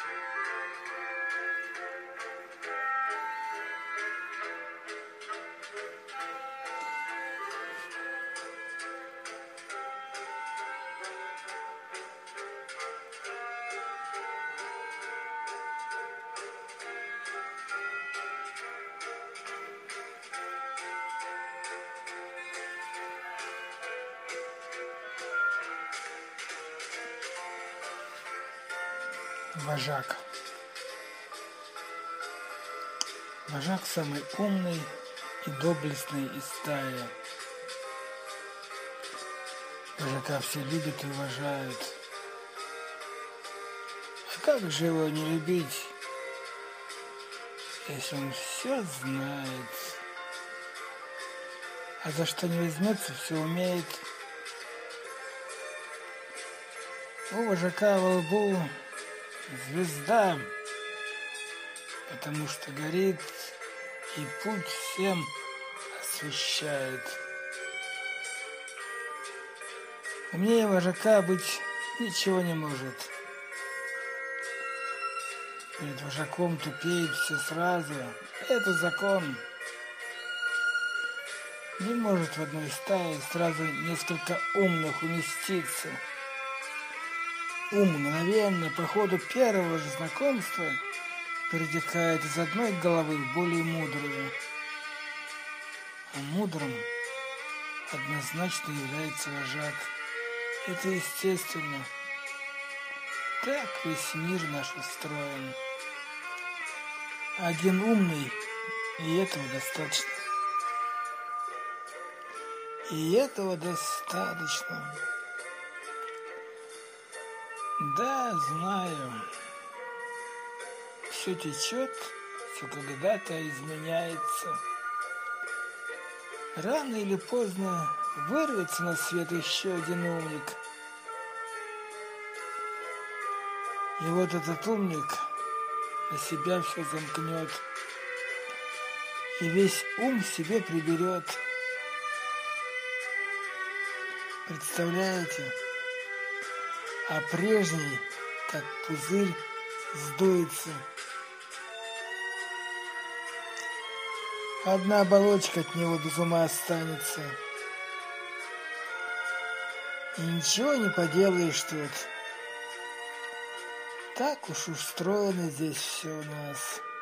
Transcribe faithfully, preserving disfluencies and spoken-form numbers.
Вожак. Вожак самый умный и доблестный из стаи. Вожака все любят и уважают. А как же его не любить, если он все знает? А за что не возьмется, все умеет. У вожака во лбу звезда, потому что горит и путь всем освещает. Умнее вожака быть ничего не может. Перед вожаком тупеет все сразу. Это закон. Не может в одной стае сразу несколько умных уместиться. Ум мгновенно по ходу первого же знакомства перетекает из одной головы в более мудрую. А мудрым однозначно является вожак. Это естественно. Так весь мир наш устроен. Один умный, и этого достаточно. И этого достаточно. Да, знаю. Все течет, все когда-то изменяется. Рано или поздно вырвется на свет еще один умник. И вот этот умник на себя все замкнет. И весь ум себе приберет. Представляете? А прежний, как пузырь, сдуется. Одна оболочка от него без ума останется. И ничего не поделаешь тут. Так уж устроено здесь все у нас.